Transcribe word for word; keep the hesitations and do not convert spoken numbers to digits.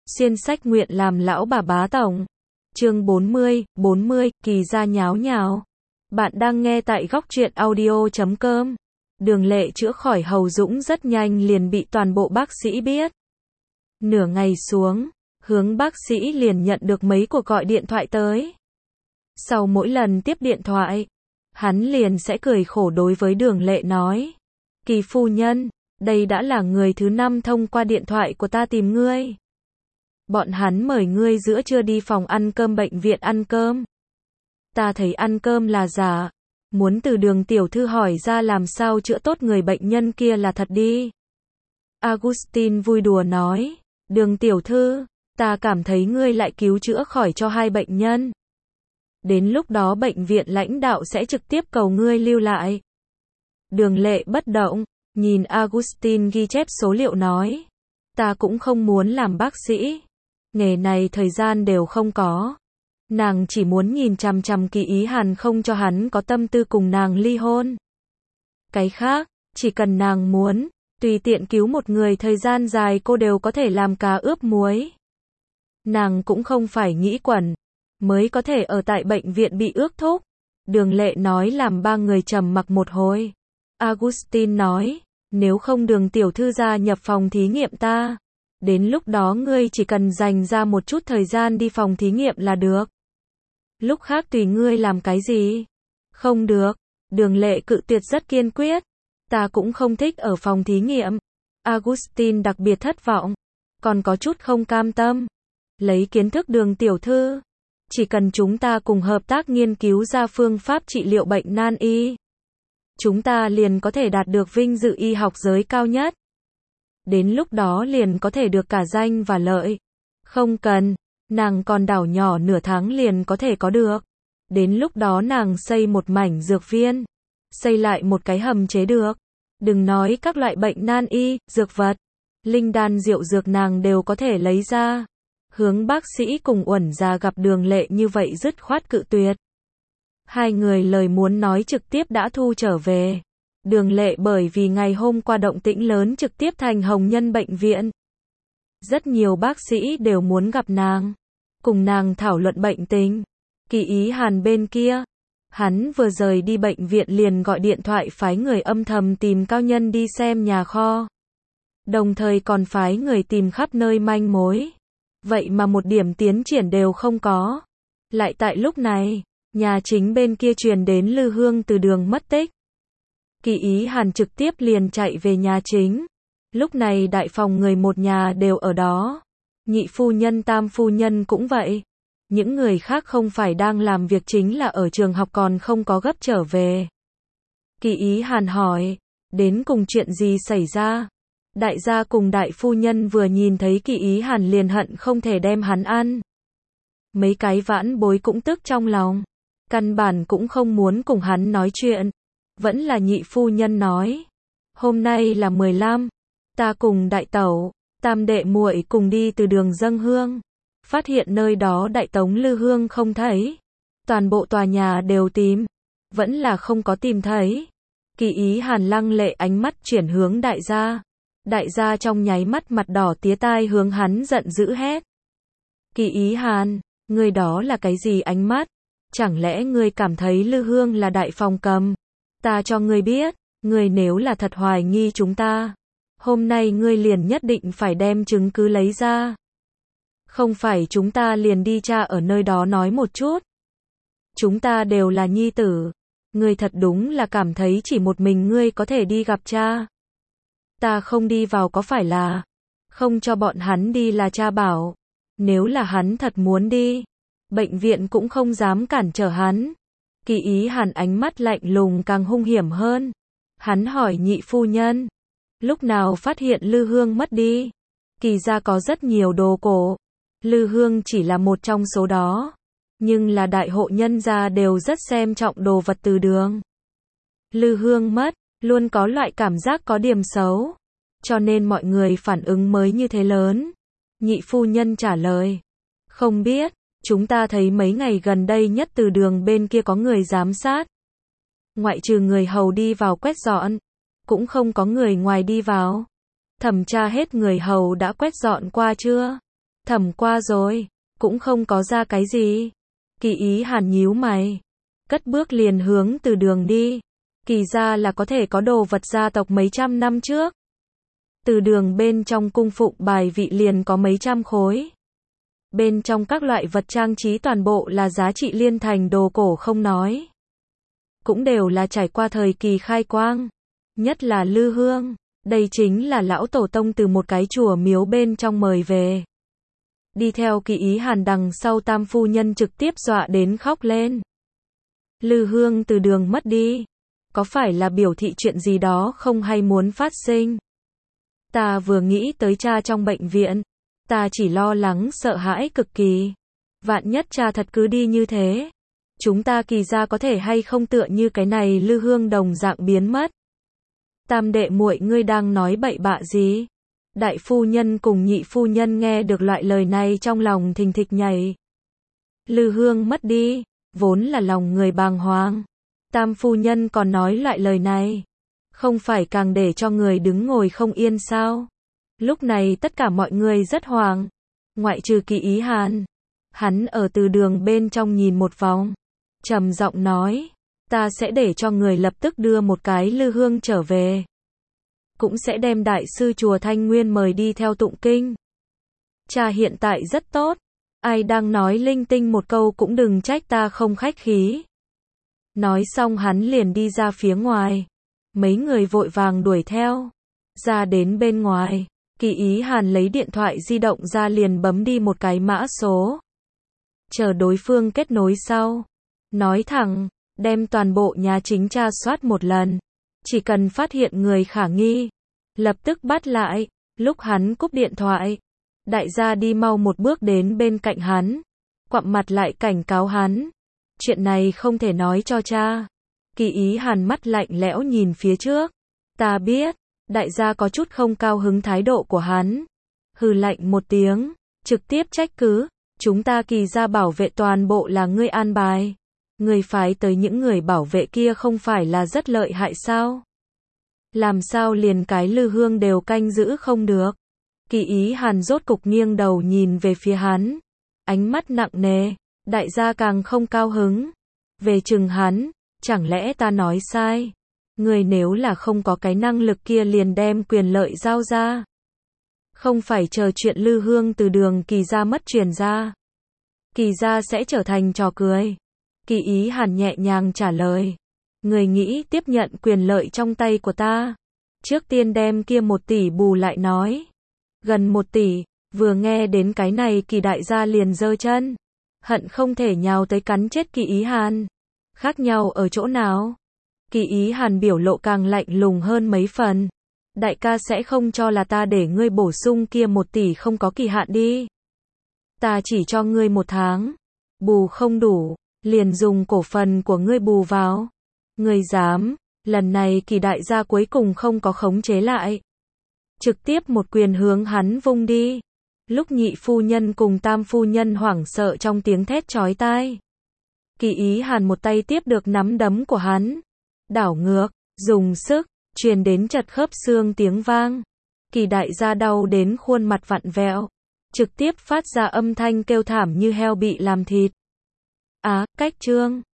Xuyên sách nguyện làm lão bà bá tổng. Chương bốn mươi, bốn mươi, kỳ gia nháo nhào. Bạn đang nghe tại góc truyện audio chấm com. Đường Lệ chữa khỏi Hầu Dũng rất nhanh liền bị toàn bộ bác sĩ biết. Nửa ngày xuống, hướng bác sĩ liền nhận được mấy cuộc gọi điện thoại tới. Sau mỗi lần tiếp điện thoại, hắn liền sẽ cười khổ đối với Đường Lệ nói. Kỳ phu nhân, đây đã là người thứ năm thông qua điện thoại của ta tìm ngươi. Bọn hắn mời ngươi giữa trưa đi phòng ăn cơm bệnh viện ăn cơm. Ta thấy ăn cơm là giả, muốn từ Đường tiểu thư hỏi ra làm sao chữa tốt người bệnh nhân kia là thật đi. Augustine vui đùa nói, Đường tiểu thư, ta cảm thấy ngươi lại cứu chữa khỏi cho hai bệnh nhân. Đến lúc đó bệnh viện lãnh đạo sẽ trực tiếp cầu ngươi lưu lại. Đường Lệ bất động, nhìn Augustine ghi chép số liệu nói, ta cũng không muốn làm bác sĩ. Nghề này thời gian đều không có. Nàng chỉ muốn nhìn chằm chằm Kỳ Ý Hàn không cho hắn có tâm tư cùng nàng ly hôn. Cái khác, chỉ cần nàng muốn, tùy tiện cứu một người thời gian dài cô đều có thể làm cá ướp muối. Nàng cũng không phải nghĩ quẩn, mới có thể ở tại bệnh viện bị ước thúc. Đường Lệ nói làm ba người trầm mặc một hồi. Augustine nói, nếu không Đường tiểu thư gia nhập phòng thí nghiệm ta. Đến lúc đó ngươi chỉ cần dành ra một chút thời gian đi phòng thí nghiệm là được. Lúc khác tùy ngươi làm cái gì. Không được. Đường Lệ cự tuyệt rất kiên quyết. Ta cũng không thích ở phòng thí nghiệm. Augustine đặc biệt thất vọng. Còn có chút không cam tâm. Lấy kiến thức Đường tiểu thư. Chỉ cần chúng ta cùng hợp tác nghiên cứu ra phương pháp trị liệu bệnh nan y. Chúng ta liền có thể đạt được vinh dự y học giới cao nhất. Đến lúc đó liền có thể được cả danh và lợi. Không cần, nàng còn đảo nhỏ nửa tháng liền có thể có được. Đến lúc đó nàng xây một mảnh dược viên. Xây lại một cái hầm chế được. Đừng nói các loại bệnh nan y, dược vật. Linh đan rượu dược nàng đều có thể lấy ra. Hướng bác sĩ cùng Uẩn gia gặp Đường Lệ như vậy dứt khoát cự tuyệt. Hai người lời muốn nói trực tiếp đã thu trở về. Đường Lệ bởi vì ngày hôm qua động tĩnh lớn trực tiếp thành Hồng Nhân bệnh viện. Rất nhiều bác sĩ đều muốn gặp nàng, cùng nàng thảo luận bệnh tình. Kỳ Ý Hàn bên kia, hắn vừa rời đi bệnh viện liền gọi điện thoại phái người âm thầm tìm cao nhân đi xem nhà kho. Đồng thời còn phái người tìm khắp nơi manh mối. Vậy mà một điểm tiến triển đều không có. Lại tại lúc này, nhà chính bên kia truyền đến Lư Hương từ Đường mất tích. Kỳ Ý Hàn trực tiếp liền chạy về nhà chính. Lúc này đại phòng người một nhà đều ở đó. Nhị phu nhân tam phu nhân cũng vậy. Những người khác không phải đang làm việc chính là ở trường học còn không có gấp trở về. Kỳ Ý Hàn hỏi, đến cùng chuyện gì xảy ra? Đại gia cùng đại phu nhân vừa nhìn thấy Kỳ Ý Hàn liền hận không thể đem hắn ăn. Mấy cái vãn bối cũng tức trong lòng. Căn bản cũng không muốn cùng hắn nói chuyện. Vẫn là nhị phu nhân nói. Hôm nay là mười lăm. Ta cùng đại tẩu, tam đệ muội cùng đi từ Đường dâng hương. Phát hiện nơi đó đại tống Lư Hương không thấy. Toàn bộ tòa nhà đều tìm. Vẫn là không có tìm thấy. Kỳ Ý Hàn lăng lệ ánh mắt chuyển hướng đại gia. Đại gia trong nháy mắt mặt đỏ tía tai hướng hắn giận dữ hét. Kỳ Ý Hàn, người đó là cái gì ánh mắt? Chẳng lẽ ngươi cảm thấy Lư Hương là đại phòng cầm? Ta cho ngươi biết, ngươi nếu là thật hoài nghi chúng ta, hôm nay ngươi liền nhất định phải đem chứng cứ lấy ra. Không phải chúng ta liền đi tra ở nơi đó nói một chút. Chúng ta đều là nhi tử. Ngươi thật đúng là cảm thấy chỉ một mình ngươi có thể đi gặp cha. Ta không đi vào có phải là không cho bọn hắn đi là cha bảo. Nếu là hắn thật muốn đi, bệnh viện cũng không dám cản trở hắn. Kỳ Ý Hàn ánh mắt lạnh lùng càng hung hiểm hơn. Hắn hỏi nhị phu nhân, lúc nào phát hiện Lư Hương mất đi? Kỳ gia có rất nhiều đồ cổ. Lư Hương chỉ là một trong số đó. Nhưng là đại hộ nhân gia đều rất xem trọng đồ vật từ Đường. Lư Hương mất, luôn có loại cảm giác có điểm xấu. Cho nên mọi người phản ứng mới như thế lớn. Nhị phu nhân trả lời, không biết. Chúng ta thấy mấy ngày gần đây nhất từ Đường bên kia có người giám sát. Ngoại trừ người hầu đi vào quét dọn, cũng không có người ngoài đi vào. Thẩm tra hết người hầu đã quét dọn qua chưa? Thẩm qua rồi, cũng không có ra cái gì. Kỳ Ý Hàn nhíu mày, cất bước liền hướng từ đường đi. Kỳ gia là có thể có đồ vật gia tộc mấy trăm năm trước. Từ đường bên trong cung phụng bài vị liền có mấy trăm khối. Bên trong các loại vật trang trí toàn bộ là giá trị liên thành đồ cổ không nói. Cũng đều là trải qua thời kỳ khai quang. Nhất là lư hương. Đây chính là lão tổ tông từ một cái chùa miếu bên trong mời về. Đi theo Kỳ Ý Hàn đằng sau tam phu nhân trực tiếp dọa đến khóc lên. Lư hương từ đường mất đi. Có phải là biểu thị chuyện gì đó không hay muốn phát sinh? Ta vừa nghĩ tới cha trong bệnh viện. Ta chỉ lo lắng sợ hãi cực kỳ. Vạn nhất cha thật cứ đi như thế. Chúng ta Kỳ gia có thể hay không tựa như cái này lư hương đồng dạng biến mất. Tam đệ muội ngươi đang nói bậy bạ gì? Đại phu nhân cùng nhị phu nhân nghe được loại lời này trong lòng thình thịch nhảy. Lư hương mất đi, vốn là lòng người bàng hoàng. Tam phu nhân còn nói loại lời này. Không phải càng để cho người đứng ngồi không yên sao? Lúc này tất cả mọi người rất hoảng. Ngoại trừ Kỳ Ý Hàn. Hắn ở từ đường bên trong nhìn một vòng. Trầm giọng nói. Ta sẽ để cho người lập tức đưa một cái lư hương trở về. Cũng sẽ đem đại sư chùa Thanh Nguyên mời đi theo tụng kinh. Cha hiện tại rất tốt. Ai đang nói linh tinh một câu cũng đừng trách ta không khách khí. Nói xong hắn liền đi ra phía ngoài. Mấy người vội vàng đuổi theo. Ra đến bên ngoài. Kỳ Ý Hàn lấy điện thoại di động ra liền bấm đi một cái mã số. Chờ đối phương kết nối sau. Nói thẳng, đem toàn bộ nhà chính tra soát một lần. Chỉ cần phát hiện người khả nghi. Lập tức bắt lại. Lúc hắn cúp điện thoại. Đại gia đi mau một bước đến bên cạnh hắn. Quặm mặt lại cảnh cáo hắn. Chuyện này không thể nói cho cha. Kỳ Ý Hàn mắt lạnh lẽo nhìn phía trước. Ta biết. Đại gia có chút không cao hứng thái độ của hắn. Hừ lạnh một tiếng. Trực tiếp trách cứ. Chúng ta Kỳ gia bảo vệ toàn bộ là ngươi an bài. Ngươi phái tới những người bảo vệ kia không phải là rất lợi hại sao? Làm sao liền cái lư hương đều canh giữ không được? Kỳ Ý Hàn rốt cục nghiêng đầu nhìn về phía hắn. Ánh mắt nặng nề. Đại gia càng không cao hứng. Về chừng hắn. Chẳng lẽ ta nói sai? Người nếu là không có cái năng lực kia liền đem quyền lợi giao ra. Không phải chờ chuyện lư hương từ đường Kỳ gia mất truyền ra. Kỳ gia sẽ trở thành trò cười. Kỳ Ý Hàn nhẹ nhàng trả lời. Người nghĩ tiếp nhận quyền lợi trong tay của ta. Trước tiên đem kia một tỷ bù lại nói. Gần một tỷ. Vừa nghe đến cái này Kỳ đại gia liền giơ chân. Hận không thể nhào tới cắn chết Kỳ Ý Hàn. Khác nhau ở chỗ nào? Kỳ Ý Hàn biểu lộ càng lạnh lùng hơn mấy phần. Đại ca sẽ không cho là ta để ngươi bổ sung kia một tỷ không có kỳ hạn đi. Ta chỉ cho ngươi một tháng. Bù không đủ. Liền dùng cổ phần của ngươi bù vào. Ngươi dám. Lần này Kỳ đại gia cuối cùng không có khống chế lại. Trực tiếp một quyền hướng hắn vung đi. Lúc nhị phu nhân cùng tam phu nhân hoảng sợ trong tiếng thét chói tai. Kỳ Ý Hàn một tay tiếp được nắm đấm của hắn. Đảo ngược, dùng sức, truyền đến chật khớp xương tiếng vang. Kỳ đại gia đau đến khuôn mặt vặn vẹo. Trực tiếp phát ra âm thanh kêu thảm như heo bị làm thịt. Á, cách trương.